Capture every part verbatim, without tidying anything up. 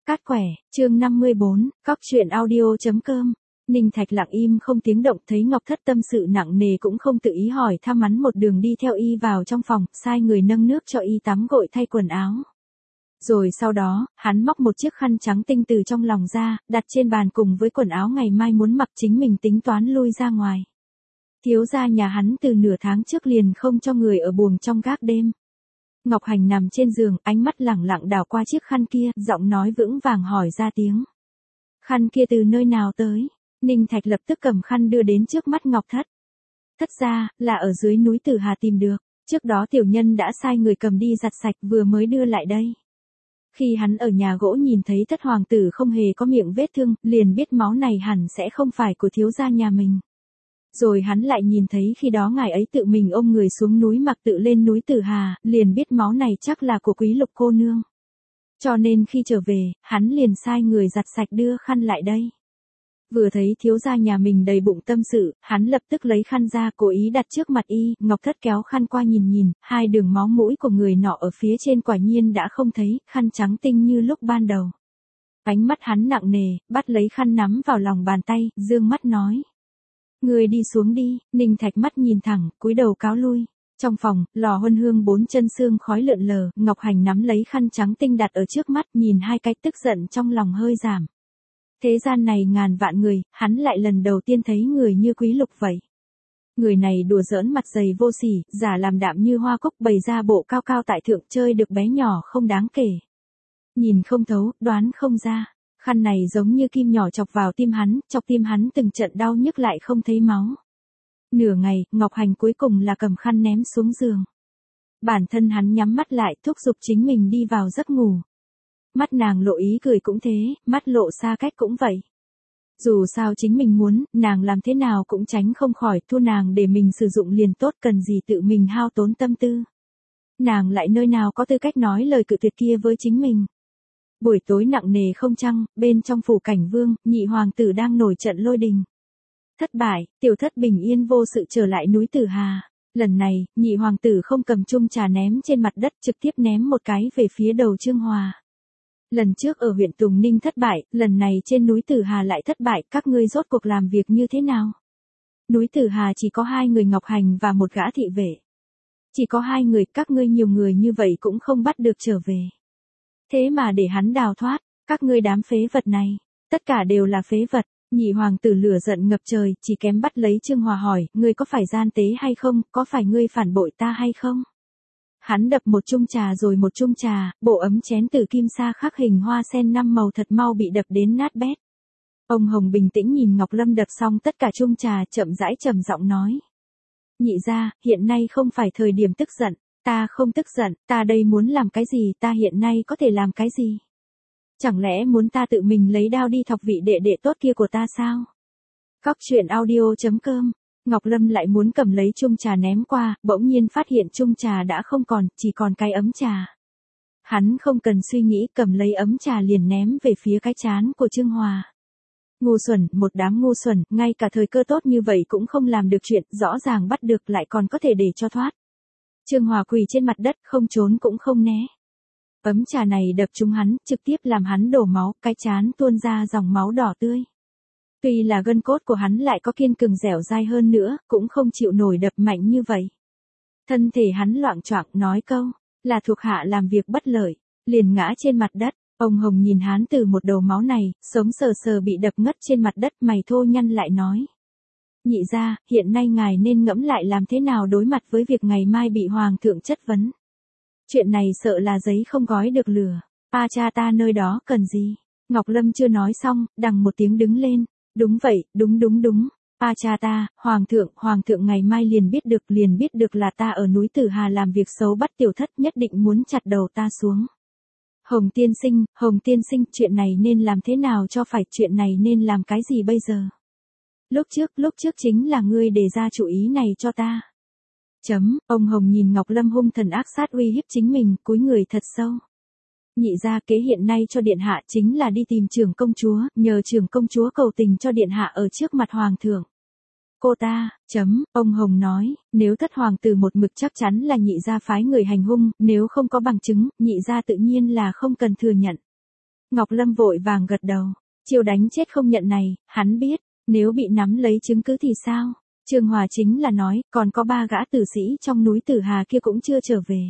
Cát quẻ, chương năm mươi bốn, cóc truyện audio.com. Ninh Thạch lặng im không tiếng động, thấy Ngọc Thất tâm sự nặng nề cũng không tự ý hỏi thăm hắn, một đường đi theo y vào trong phòng, sai người nâng nước cho y tắm gội thay quần áo. Rồi sau đó, hắn móc một chiếc khăn trắng tinh từ trong lòng ra, đặt trên bàn cùng với quần áo ngày mai muốn mặc, chính mình tính toán lui ra ngoài. Thiếu gia nhà hắn từ nửa tháng trước liền không cho người ở buồng trong gác đêm. Ngọc Hành nằm trên giường, ánh mắt lẳng lặng đảo qua chiếc khăn kia, giọng nói vững vàng hỏi ra tiếng. Khăn kia từ nơi nào tới? Ninh Thạch lập tức cầm khăn đưa đến trước mắt Ngọc Thất. Thất ra, là ở dưới núi Tử Hà tìm được, trước đó tiểu nhân đã sai người cầm đi giặt sạch, vừa mới đưa lại đây. Khi hắn ở nhà gỗ nhìn thấy Thất hoàng tử không hề có miệng vết thương, liền biết máu này hẳn sẽ không phải của thiếu gia nhà mình. Rồi hắn lại nhìn thấy khi đó ngài ấy tự mình ôm người xuống núi mặc tự lên núi Tử Hà, liền biết máu này chắc là của Quý Lục cô nương. Cho nên khi trở về, hắn liền sai người giặt sạch đưa khăn lại đây. Vừa thấy thiếu gia nhà mình đầy bụng tâm sự, hắn lập tức lấy khăn ra cố ý đặt trước mặt y. Ngọc Thất kéo khăn qua nhìn nhìn, hai đường máu mũi của người nọ ở phía trên quả nhiên đã không thấy, khăn trắng tinh như lúc ban đầu. Ánh mắt hắn nặng nề, bắt lấy khăn nắm vào lòng bàn tay, dương mắt nói. Người đi xuống đi. Ninh Thạch mắt nhìn thẳng, cúi đầu cáo lui. Trong phòng, lò huân hương bốn chân xương khói lượn lờ, Ngọc Hành nắm lấy khăn trắng tinh đặt ở trước mắt, nhìn hai cái, tức giận trong lòng hơi giảm. Thế gian này ngàn vạn người, hắn lại lần đầu tiên thấy người như Quý Lục vậy. Người này đùa giỡn mặt dày vô sỉ, giả làm đạm như hoa cúc, bày ra bộ cao cao tại thượng, chơi được bé nhỏ không đáng kể. Nhìn không thấu, đoán không ra. Khăn này giống như kim nhỏ chọc vào tim hắn, chọc tim hắn từng trận đau nhức lại không thấy máu. Nửa ngày, Ngọc Hành cuối cùng là cầm khăn ném xuống giường. Bản thân hắn nhắm mắt lại, thúc giục chính mình đi vào giấc ngủ. Mắt nàng lộ ý cười cũng thế, mắt lộ xa cách cũng vậy. Dù sao chính mình muốn, nàng làm thế nào cũng tránh không khỏi, thu nàng để mình sử dụng liền tốt, cần gì tự mình hao tốn tâm tư. Nàng lại nơi nào có tư cách nói lời cự tuyệt kia với chính mình. Buổi tối nặng nề không trăng, bên trong phủ Cảnh Vương, nhị hoàng tử đang nổi trận lôi đình. Thất bại, tiểu thất bình yên vô sự trở lại núi Tử Hà. Lần này, nhị hoàng tử không cầm chung trà ném trên mặt đất, trực tiếp ném một cái về phía đầu Trương Hòa. Lần trước ở huyện Tùng Ninh thất bại, lần này trên núi Tử Hà lại thất bại, các ngươi rốt cuộc làm việc như thế nào? Núi Tử Hà chỉ có hai người Ngọc Hành và một gã thị vệ. Chỉ có hai người, các ngươi nhiều người như vậy cũng không bắt được trở về. Thế mà để hắn đào thoát, các ngươi đám phế vật này, tất cả đều là phế vật. Nhị hoàng tử lửa giận ngập trời, chỉ kém bắt lấy Trương Hòa hỏi, ngươi có phải gian tế hay không, có phải ngươi phản bội ta hay không? Hắn đập một chung trà rồi một chung trà, bộ ấm chén từ kim sa khắc hình hoa sen năm màu thật mau bị đập đến nát bét. Ông Hồng bình tĩnh nhìn Ngọc Lâm đập xong tất cả chung trà, chậm rãi trầm giọng nói. Nhị gia, hiện nay không phải thời điểm tức giận, ta không tức giận, ta đây muốn làm cái gì, ta hiện nay có thể làm cái gì? Chẳng lẽ muốn ta tự mình lấy đao đi thọc vị đệ đệ tốt kia của ta sao? Cóc truyện audio.com. Ngọc Lâm lại muốn cầm lấy chung trà ném qua, bỗng nhiên phát hiện chung trà đã không còn, chỉ còn cái ấm trà. Hắn không cần suy nghĩ, cầm lấy ấm trà liền ném về phía cái trán của Trương Hòa. Ngu xuẩn, một đám ngu xuẩn, ngay cả thời cơ tốt như vậy cũng không làm được chuyện, rõ ràng bắt được lại còn có thể để cho thoát. Trương Hòa quỳ trên mặt đất, không trốn cũng không né. Ấm trà này đập trúng hắn, trực tiếp làm hắn đổ máu, cái trán tuôn ra dòng máu đỏ tươi. Tuy là gân cốt của hắn lại có kiên cường dẻo dai hơn nữa, cũng không chịu nổi đập mạnh như vậy. Thân thể hắn loạng choạng nói câu, là thuộc hạ làm việc bất lợi, liền ngã trên mặt đất. Ông Hồng nhìn hắn từ một đầu máu này, sống sờ sờ bị đập ngất trên mặt đất, mày thô nhăn lại nói. Nhị gia, hiện nay ngài nên ngẫm lại làm thế nào đối mặt với việc ngày mai bị hoàng thượng chất vấn. Chuyện này sợ là giấy không gói được lửa. Pa cha ta nơi đó cần gì? Ngọc Lâm chưa nói xong, đằng một tiếng đứng lên. Đúng vậy, đúng đúng đúng. Pa cha ta, hoàng thượng, hoàng thượng ngày mai liền biết được, liền biết được là ta ở núi Tử Hà làm việc xấu bắt tiểu thất, nhất định muốn chặt đầu ta xuống. Hồng tiên sinh, Hồng tiên sinh, chuyện này nên làm thế nào cho phải, chuyện này nên làm cái gì bây giờ? Lúc trước, lúc trước chính là ngươi đề ra chủ ý này cho ta. Chấm, ông Hồng nhìn Ngọc Lâm hung thần ác sát uy hiếp chính mình, cúi người thật sâu. Nhị gia kế hiện nay cho điện hạ chính là đi tìm trưởng công chúa, nhờ trưởng công chúa cầu tình cho điện hạ ở trước mặt hoàng thượng. Cô ta, chấm, ông Hồng nói, nếu thất hoàng tử một mực chắc chắn là nhị gia phái người hành hung, nếu không có bằng chứng, nhị gia tự nhiên là không cần thừa nhận. Ngọc Lâm vội vàng gật đầu, chiêu đánh chết không nhận này, hắn biết, nếu bị nắm lấy chứng cứ thì sao? Trương Hòa chính là nói, còn có ba gã tử sĩ trong núi Tử Hà kia cũng chưa trở về.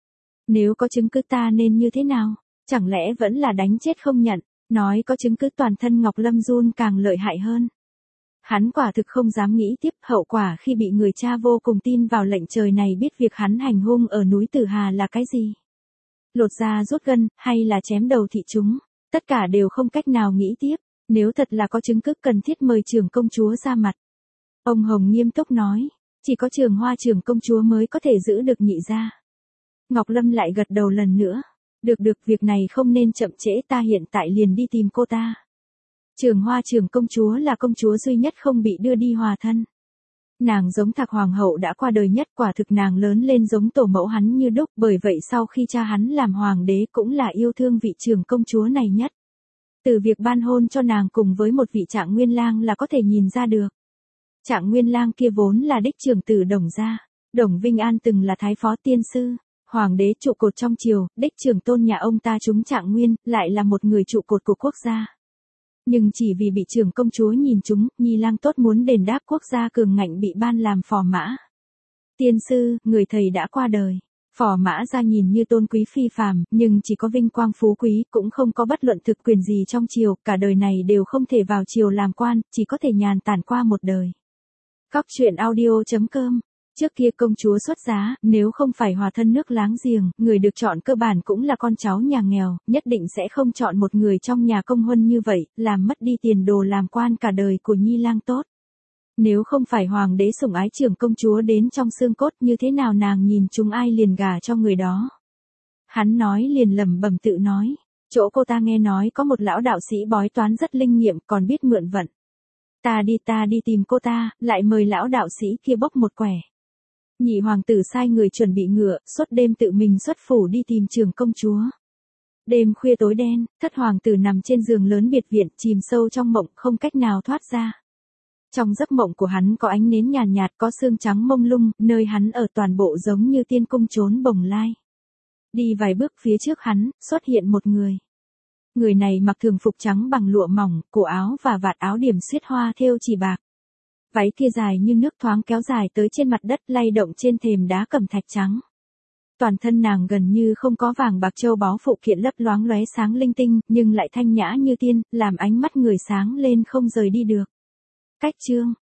Nếu có chứng cứ ta nên như thế nào? Chẳng lẽ vẫn là đánh chết không nhận? Nói có chứng cứ toàn thân Ngọc Lâm run càng lợi hại hơn. Hắn quả thực không dám nghĩ tiếp hậu quả khi bị người cha vô cùng tin vào lệnh trời này biết việc hắn hành hung ở núi Tử Hà là cái gì. Lột da rút gân, hay là chém đầu thị chúng, tất cả đều không cách nào nghĩ tiếp, nếu thật là có chứng cứ cần thiết mời trưởng công chúa ra mặt. Ông Hồng nghiêm túc nói, chỉ có Trường Hoa trưởng công chúa mới có thể giữ được nhị gia. Ngọc Lâm lại gật đầu lần nữa, được được việc này không nên chậm trễ ta hiện tại liền đi tìm cô ta. Trường Hoa trưởng công chúa là công chúa duy nhất không bị đưa đi hòa thân. Nàng giống Thạc Hoàng hậu đã qua đời nhất, quả thực nàng lớn lên giống tổ mẫu hắn như đúc, bởi vậy sau khi cha hắn làm hoàng đế cũng là yêu thương vị trưởng công chúa này nhất. Từ việc ban hôn cho nàng cùng với một vị Trạng Nguyên Lang là có thể nhìn ra được. Trạng Nguyên Lang kia vốn là đích trưởng tử Đồng gia, Đồng Vinh An từng là thái phó tiên sư, hoàng đế trụ cột trong triều, đích trưởng tôn nhà ông ta trúng Trạng Nguyên, lại là một người trụ cột của quốc gia. Nhưng chỉ vì bị trưởng công chúa nhìn chúng, Nhi Lang tốt muốn đền đáp quốc gia cường ngạnh bị ban làm phò mã. Tiên sư, người thầy đã qua đời. Phò mã ra nhìn như tôn quý phi phàm, nhưng chỉ có vinh quang phú quý, cũng không có bất luận thực quyền gì trong triều, cả đời này đều không thể vào triều làm quan, chỉ có thể nhàn tản qua một đời. Cóc truyện audio chấm com. Trước kia công chúa xuất giá, nếu không phải hòa thân nước láng giềng, người được chọn cơ bản cũng là con cháu nhà nghèo, nhất định sẽ không chọn một người trong nhà công huân như vậy, làm mất đi tiền đồ làm quan cả đời của Nhi Lang tốt. Nếu không phải hoàng đế sủng ái trưởng công chúa đến trong xương cốt, như thế nào nàng nhìn chúng ai liền gả cho người đó. Hắn nói liền lẩm bẩm tự nói, chỗ cô ta nghe nói có một lão đạo sĩ bói toán rất linh nghiệm, còn biết mượn vận. Ta đi ta đi tìm cô ta, lại mời lão đạo sĩ kia bốc một quẻ. Nhị hoàng tử sai người chuẩn bị ngựa, suốt đêm tự mình xuất phủ đi tìm trưởng công chúa. Đêm khuya tối đen, thất hoàng tử nằm trên giường lớn biệt viện, chìm sâu trong mộng, không cách nào thoát ra. Trong giấc mộng của hắn có ánh nến nhàn nhạt, nhạt, có sương trắng mông lung, nơi hắn ở toàn bộ giống như tiên cung trốn bồng lai. Đi vài bước phía trước hắn, xuất hiện một người. Người này mặc thường phục trắng bằng lụa mỏng, cổ áo và vạt áo điểm xuyết hoa thêu chỉ bạc. Váy kia dài như nước thoáng kéo dài tới trên mặt đất, lay động trên thềm đá cẩm thạch trắng. Toàn thân nàng gần như không có vàng bạc châu báu phụ kiện lấp loáng lóe sáng linh tinh, nhưng lại thanh nhã như tiên, làm ánh mắt người sáng lên không rời đi được. Cách chương